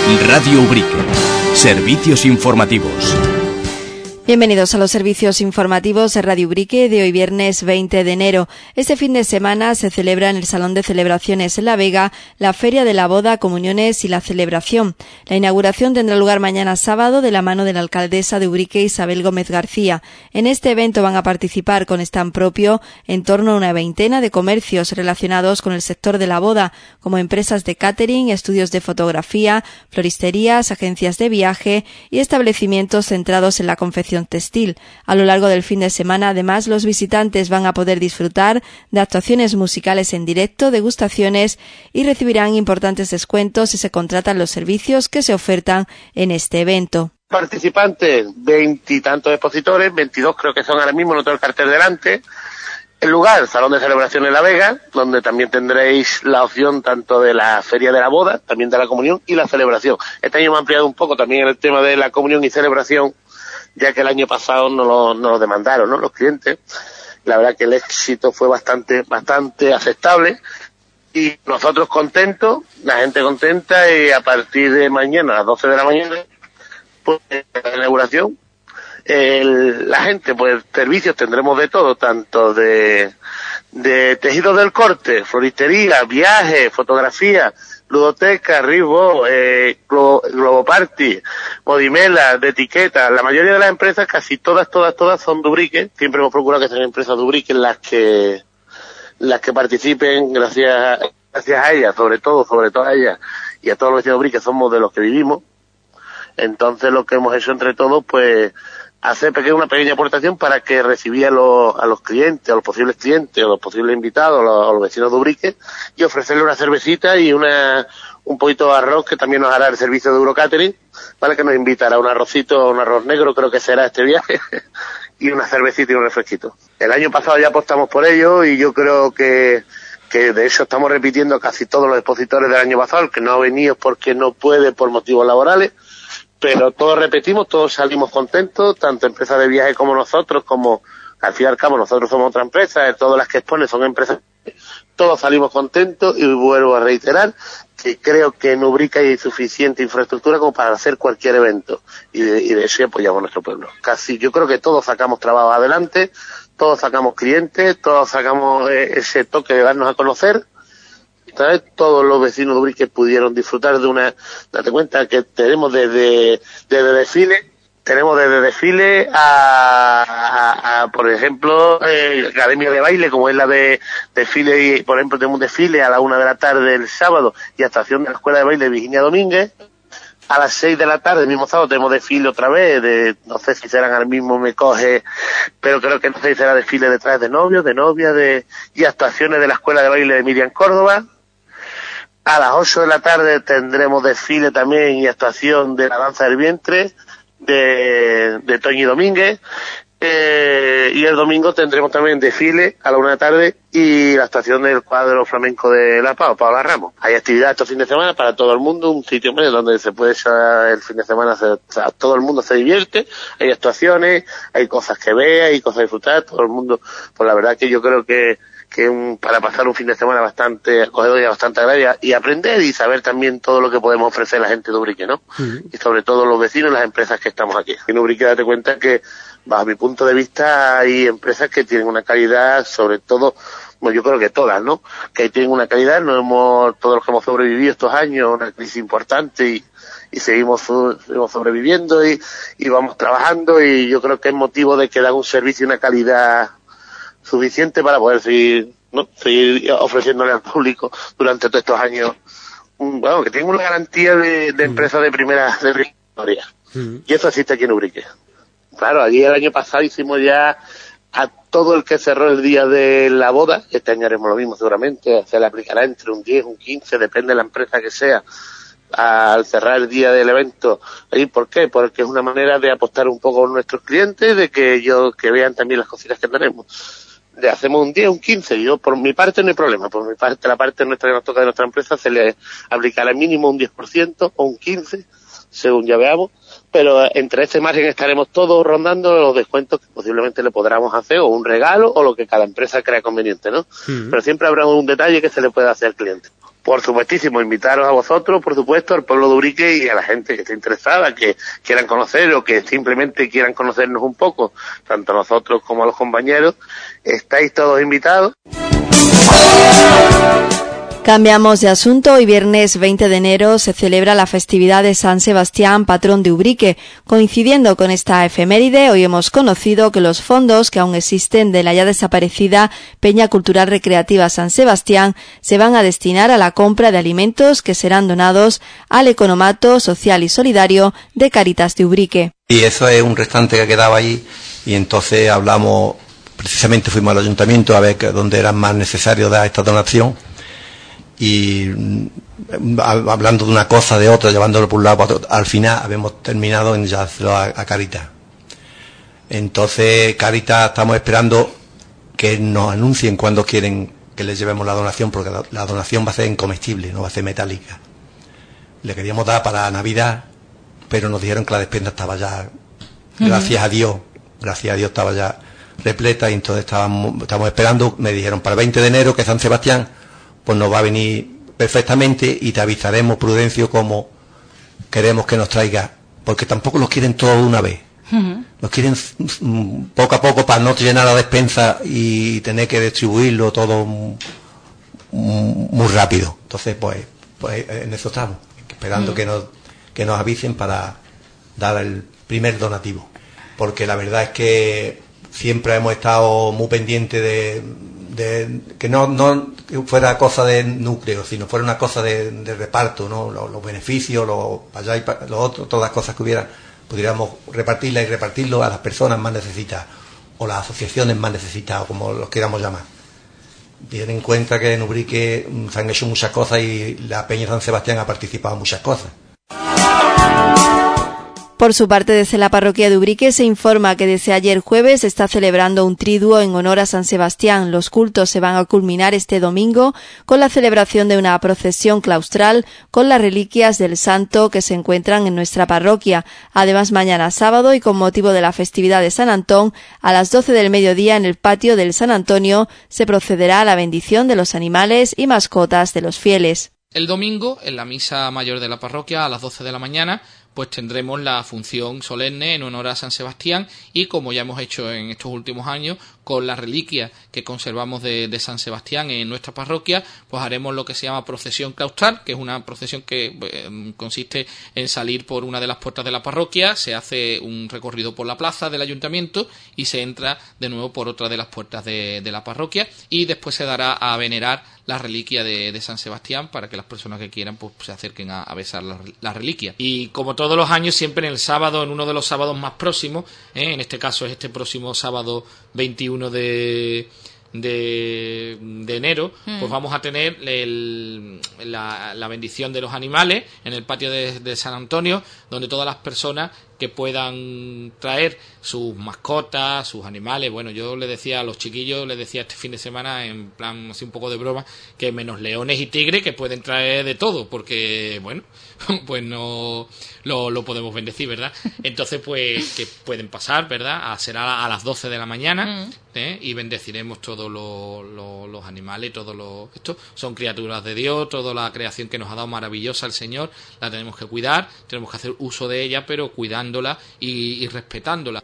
Radio Ubrique. Servicios informativos. Bienvenidos a los servicios informativos de Radio Ubrique de hoy viernes 20 de enero. Este fin de semana se celebra en el Salón de Celebraciones en La Vega la Feria de la Boda, Comuniones y la Celebración. La inauguración tendrá lugar mañana sábado de la mano de la alcaldesa de Ubrique, Isabel Gómez García. En este evento van a participar con stand propio en torno a una veintena de comercios relacionados con el sector de la boda, como empresas de catering, estudios de fotografía, floristerías, agencias de viaje y establecimientos centrados en la confección textil. A lo largo del fin de semana, además, los visitantes van a poder disfrutar de actuaciones musicales en directo, degustaciones y recibirán importantes descuentos si se contratan los servicios que se ofertan en este evento. Participantes, 20 y tantos expositores, 22 creo que son ahora mismo, no tengo el cartel delante. El lugar, Salón de Celebración en La Vega, donde también tendréis la opción tanto de la Feria de la Boda, también de la Comunión y la Celebración. Este año hemos ampliado un poco también el tema de la Comunión y Celebración, ya que el año pasado no lo demandaron, ¿no?, los clientes. La verdad que el éxito fue bastante aceptable y nosotros contentos, la gente contenta, y a partir de mañana a las 12 de la mañana, pues la inauguración, la gente, pues servicios tendremos de todo, tanto de tejidos del corte, floristería, viajes, fotografía, ludoteca, Ribo, Globo Party, Modimela, de etiqueta. La mayoría de las empresas, casi todas son de Ubrique. Siempre hemos procurado que sean empresas de Ubrique las que participen, gracias a ellas, sobre todo a ellas y a todos los vecinos de Ubrique, somos de los que vivimos. Entonces lo que hemos hecho entre todos, pues, hacer una pequeña aportación para que recibir a los clientes, a los posibles clientes, a los posibles invitados, a los vecinos de Ubrique, y ofrecerle una cervecita y un poquito de arroz, que también nos hará el servicio de Eurocatering, ¿vale? Que nos invitará un arrocito, un arroz negro, creo que será este viaje, y una cervecita y un refresquito. El año pasado ya apostamos por ello, y yo creo que de hecho estamos repitiendo casi todos los expositores del año pasado. El que no ha venido porque no puede por motivos laborales, pero todos repetimos, todos salimos contentos, tanto empresas de viaje como nosotros, como al fin y al cabo nosotros somos otra empresa, todas las que exponen son empresas, todos salimos contentos, y vuelvo a reiterar que creo que en Ubrique hay suficiente infraestructura como para hacer cualquier evento, y de eso apoyamos a nuestro pueblo. Casi yo creo que todos sacamos trabajo adelante, todos sacamos clientes, todos sacamos ese toque de darnos a conocer. ¿Sabes? Todos los vecinos de Ubrique pudieron disfrutar de date cuenta que tenemos desde desfile a por ejemplo, academia de baile, como es la de desfile, y por ejemplo tenemos un desfile a la 1 de la tarde el sábado, y actuación de la Escuela de Baile de Virginia Domínguez. A las 6 de la tarde, el mismo sábado, tenemos desfile otra vez, no sé si serán al mismo, me coge, pero creo que no sé si será desfile detrás de novios, de novias, y actuaciones de la Escuela de Baile de Miriam Córdoba. A las 8 de la tarde tendremos desfile también y actuación de la danza del vientre de Toñi Domínguez, y el domingo tendremos también desfile a la 1 de la tarde y la actuación del cuadro flamenco de La Pau, Paola Ramos. Hay actividades estos fines de semana para todo el mundo, un sitio donde se puede el fin de semana, todo el mundo se divierte, hay actuaciones, hay cosas que ver, hay cosas a disfrutar, todo el mundo. Pues la verdad que yo creo que para pasar un fin de semana bastante acogedor y bastante agradable, y aprender y saber también todo lo que podemos ofrecer a la gente de Ubrique, ¿no? Y sobre todo los vecinos y las empresas que estamos aquí. En Ubrique, date cuenta que, bajo mi punto de vista, hay empresas que tienen una calidad, sobre todo, bueno, yo creo que todas, ¿no? Que tienen una calidad, todos los que hemos sobrevivido estos años, una crisis importante, y seguimos sobreviviendo y vamos trabajando, y yo creo que es motivo de que dan un servicio y una calidad suficiente para poder seguir ofreciéndole al público durante todos estos años, que tenga una garantía de empresa de primera historia. Y eso existe aquí en Ubrique. Claro, allí el año pasado hicimos ya a todo el que cerró el día de la boda. Este año haremos lo mismo seguramente, se le aplicará entre un 10, un 15, depende de la empresa que sea, al cerrar el día del evento. ¿Y por qué? Porque es una manera de apostar un poco a nuestros clientes, de que vean también las cositas que tenemos. Le hacemos un 10, un 15, yo por mi parte no hay problema, por mi parte, la parte nuestra que nos toca de nuestra empresa, se le aplicará mínimo un 10% o un 15%, según ya veamos, pero entre ese margen estaremos todos rondando los descuentos que posiblemente le podamos hacer, o un regalo, o lo que cada empresa crea conveniente, ¿no? Pero siempre habrá un detalle que se le pueda hacer al cliente. Por supuestísimo, invitaros a vosotros, por supuesto, al pueblo de Ubrique y a la gente que esté interesada, que quieran conocer o que simplemente quieran conocernos un poco, tanto a nosotros como a los compañeros. Estáis todos invitados. Cambiamos de asunto. Hoy viernes 20 de enero se celebra la festividad de San Sebastián, patrón de Ubrique. Coincidiendo con esta efeméride, hoy hemos conocido que los fondos que aún existen de la ya desaparecida Peña Cultural Recreativa San Sebastián se van a destinar a la compra de alimentos que serán donados al Economato Social y Solidario de Cáritas de Ubrique. Y eso es un restante que quedaba allí y entonces hablamos, precisamente fuimos al ayuntamiento a ver dónde era más necesario dar esta donación. Y hablando de una cosa, de otra, llevándolo por un lado para otro, al final habíamos terminado en ya hacerlo a Cáritas. Entonces Cáritas estamos esperando que nos anuncien cuándo quieren que les llevemos la donación, porque la donación va a ser incomestible, no va a ser metálica. Le queríamos dar para Navidad, pero nos dijeron que la despensa estaba ya, gracias a Dios estaba ya repleta, y entonces estamos esperando. Me dijeron para el 20 de enero que San Sebastián pues nos va a venir perfectamente y te avisaremos, Prudencio, cómo queremos que nos traiga, porque tampoco los quieren todo de una vez. Los quieren poco a poco para no llenar la despensa y tener que distribuirlo todo muy rápido. Entonces pues en eso estamos, esperando que nos avisen para dar el primer donativo, porque la verdad es que siempre hemos estado muy pendientes de que no fuera cosa de núcleo, sino fuera una cosa de reparto, ¿no? Los beneficios, allá y para los otros, todas las cosas que hubiera, pudiéramos repartirlas y repartirlo a las personas más necesitadas, o las asociaciones más necesitadas, como los queramos llamar. Tienen en cuenta que en Ubrique se han hecho muchas cosas y la Peña San Sebastián ha participado en muchas cosas. Por su parte, desde la parroquia de Ubrique se informa que desde ayer jueves se está celebrando un triduo en honor a San Sebastián. Los cultos se van a culminar este domingo con la celebración de una procesión claustral con las reliquias del santo que se encuentran en nuestra parroquia. Además, mañana sábado y con motivo de la festividad de San Antón, a las 12 del mediodía en el patio del San Antonio se procederá a la bendición de los animales y mascotas de los fieles. El domingo, en la misa mayor de la parroquia, a las 12 de la mañana, pues tendremos la función solemne en honor a San Sebastián y, como ya hemos hecho en estos últimos años, con las reliquias que conservamos de San Sebastián en nuestra parroquia, pues haremos lo que se llama procesión claustral, que es una procesión que consiste en salir por una de las puertas de la parroquia, se hace un recorrido por la plaza del ayuntamiento y se entra de nuevo por otra de las puertas de la parroquia, y después se dará a venerar la reliquia de San Sebastián para que las personas que quieran pues se acerquen a besar la reliquia. Y como todos los años, siempre en el sábado, en uno de los sábados más próximos, en este caso es este próximo sábado 21 de enero, pues vamos a tener la bendición de los animales en el patio de San Antonio, donde todas las personas que puedan traer sus mascotas, sus animales. Bueno, yo le decía a los chiquillos, les decía este fin de semana, en plan así un poco de broma, que menos leones y tigres, que pueden traer de todo, porque, bueno, pues no lo podemos bendecir, ¿verdad? Entonces, pues, que pueden pasar, ¿verdad? Será a las 12 de la mañana, y bendeciremos todos los animales, estos son criaturas de Dios, toda la creación que nos ha dado maravillosa el Señor, la tenemos que cuidar, tenemos que hacer uso de ella, pero cuidándola y respetándola.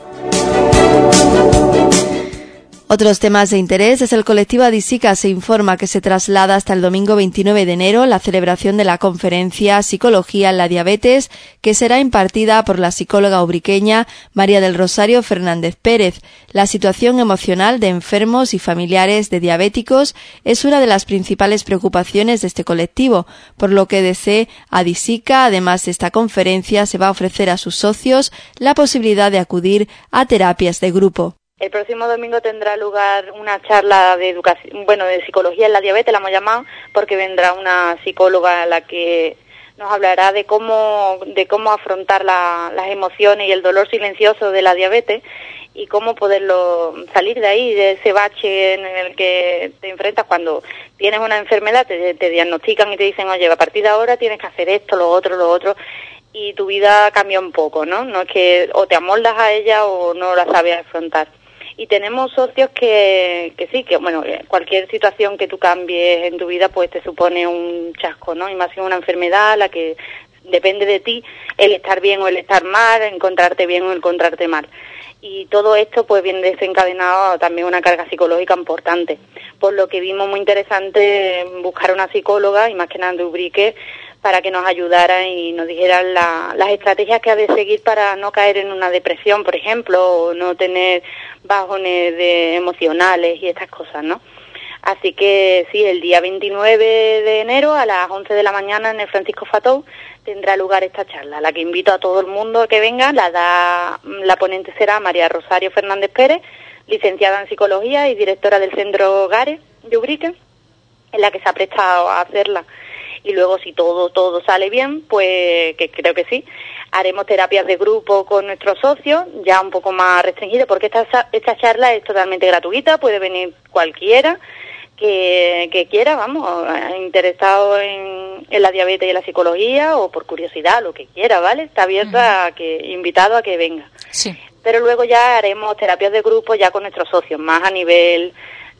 Otros temas de interés. Desde el colectivo Adisica se informa que se traslada hasta el domingo 29 de enero la celebración de la conferencia Psicología en la Diabetes, que será impartida por la psicóloga ubriqueña María del Rosario Fernández Pérez. La situación emocional de enfermos y familiares de diabéticos es una de las principales preocupaciones de este colectivo, por lo que desde Adisica, además de esta conferencia, se va a ofrecer a sus socios la posibilidad de acudir a terapias de grupo. El próximo domingo tendrá lugar una charla de educación, de psicología en la diabetes, la hemos llamado, porque vendrá una psicóloga a la que nos hablará de cómo afrontar las emociones y el dolor silencioso de la diabetes y cómo poderlo salir de ahí, de ese bache en el que te enfrentas cuando tienes una enfermedad, te diagnostican y te dicen, oye, a partir de ahora tienes que hacer esto, lo otro, y tu vida cambia un poco, ¿no? No es que o te amoldas a ella o no la sabes afrontar. Y tenemos socios que sí, que bueno, cualquier situación que tú cambies en tu vida pues te supone un chasco, ¿no? Y más que una enfermedad, la que depende de ti el estar bien o el estar mal, encontrarte bien o encontrarte mal. Y todo esto pues viene desencadenado también una carga psicológica importante, por lo que vimos muy interesante buscar una psicóloga, y más que nada de Ubrique, para que nos ayudara y nos dijeran las estrategias que ha de seguir para no caer en una depresión, por ejemplo, o no tener bajones emocionales y estas cosas, ¿no? Así que sí, el día 29 de enero a las 11 de la mañana en el Francisco Fatou tendrá lugar esta charla, a la que invito a todo el mundo a que venga. La ponente será María Rosario Fernández Pérez, licenciada en Psicología y directora del Centro Gare de Ubrique, en la que se ha prestado a hacerla. Y luego, si todo sale bien, pues que creo que sí, haremos terapias de grupo con nuestros socios, ya un poco más restringidas, porque esta charla es totalmente gratuita, puede venir cualquiera que quiera, vamos, interesado en la diabetes y en la psicología, o por curiosidad, lo que quiera, ¿vale? Está abierta invitado a que venga. Sí. Pero luego ya haremos terapias de grupo ya con nuestros socios, más a nivel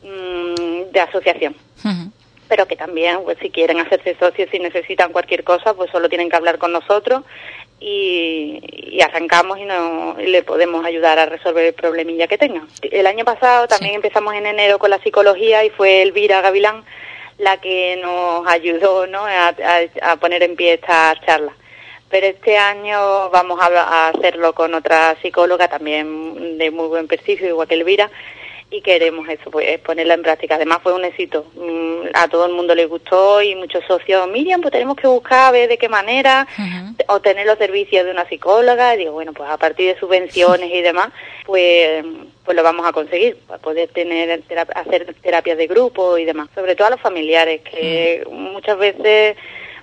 de asociación. Pero que también, pues si quieren hacerse socios, si necesitan cualquier cosa, pues solo tienen que hablar con nosotros y arrancamos y le podemos ayudar a resolver el problemilla que tengan. El año pasado también empezamos en enero con la psicología y fue Elvira Gavilán la que nos ayudó, ¿no?, a poner en pie esta charla. Pero este año vamos a hacerlo con otra psicóloga también de muy buen prestigio, igual que Elvira, y queremos eso, pues ponerla en práctica. Además fue un éxito, a todo el mundo le gustó y muchos socios, Miriam, pues tenemos que buscar a ver de qué manera obtener los servicios de una psicóloga. Y digo, bueno, pues a partir de subvenciones y demás, pues lo vamos a conseguir, para poder hacer terapias de grupo y demás, sobre todo a los familiares, que muchas veces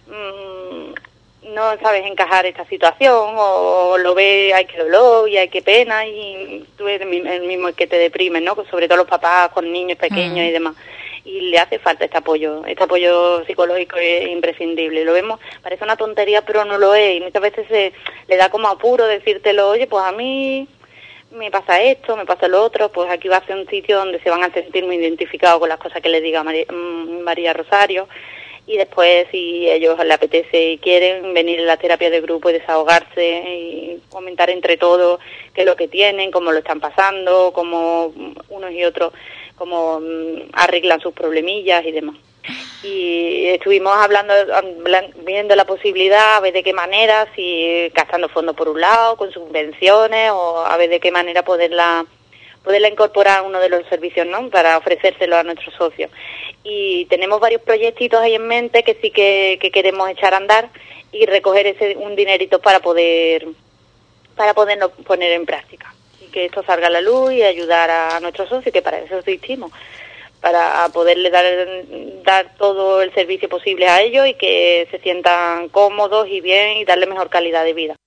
no sabes encajar esta situación, o lo ves, hay que dolor y hay que pena, y tú eres el mismo que te deprimes, ¿no? Sobre todo los papás con niños pequeños y demás. Y le hace falta este apoyo psicológico es imprescindible. Lo vemos, parece una tontería, pero no lo es, y muchas veces le da como apuro decírtelo, oye, pues a mí me pasa esto, me pasa lo otro, pues aquí va a ser un sitio donde se van a sentir muy identificados con las cosas que les diga María Rosario. Y después, si ellos les apetece y quieren, venir a la terapia de grupo y desahogarse y comentar entre todos qué es lo que tienen, cómo lo están pasando, cómo unos y otros cómo arreglan sus problemillas y demás. Y estuvimos viendo la posibilidad, a ver de qué manera, si gastando fondos por un lado, con subvenciones, o a ver de qué manera poderla incorporar a uno de los servicios, ¿no?, para ofrecérselo a nuestros socios. Y tenemos varios proyectitos ahí en mente que sí que queremos echar a andar y recoger un dinerito para poderlo poner en práctica. Y que esto salga a la luz y ayudar a nuestros socios, que para eso existimos, para poderle dar todo el servicio posible a ellos y que se sientan cómodos y bien y darle mejor calidad de vida.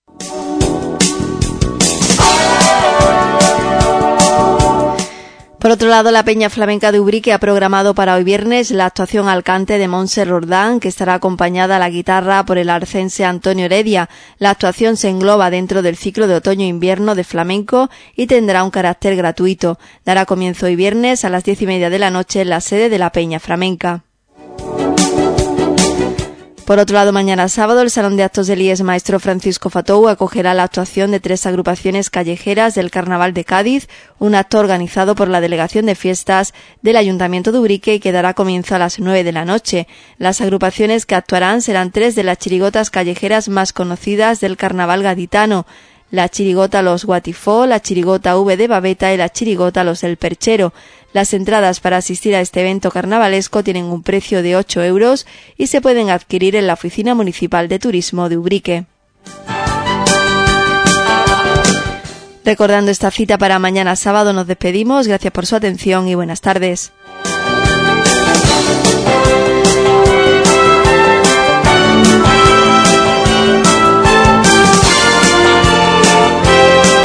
Por otro lado, la Peña Flamenca de Ubrique ha programado para hoy viernes la actuación al cante de Montse Roldán, que estará acompañada a la guitarra por el arcense Antonio Heredia. La actuación se engloba dentro del ciclo de otoño-invierno de flamenco y tendrá un carácter gratuito. Dará comienzo hoy viernes a las 10:30 de la noche en la sede de la Peña Flamenca. Por otro lado, mañana sábado, el Salón de Actos del IES Maestro Francisco Fatou acogerá la actuación de 3 agrupaciones callejeras del Carnaval de Cádiz, un acto organizado por la Delegación de Fiestas del Ayuntamiento de Ubrique y que dará comienzo a las 9 de la noche. Las agrupaciones que actuarán serán 3 de las chirigotas callejeras más conocidas del Carnaval gaditano: la chirigota Los Guatifó, la chirigota V de Babeta y la chirigota Los del Perchero. Las entradas para asistir a este evento carnavalesco tienen un precio de 8 euros y se pueden adquirir en la Oficina Municipal de Turismo de Ubrique. Recordando esta cita para mañana sábado, nos despedimos. Gracias por su atención y buenas tardes.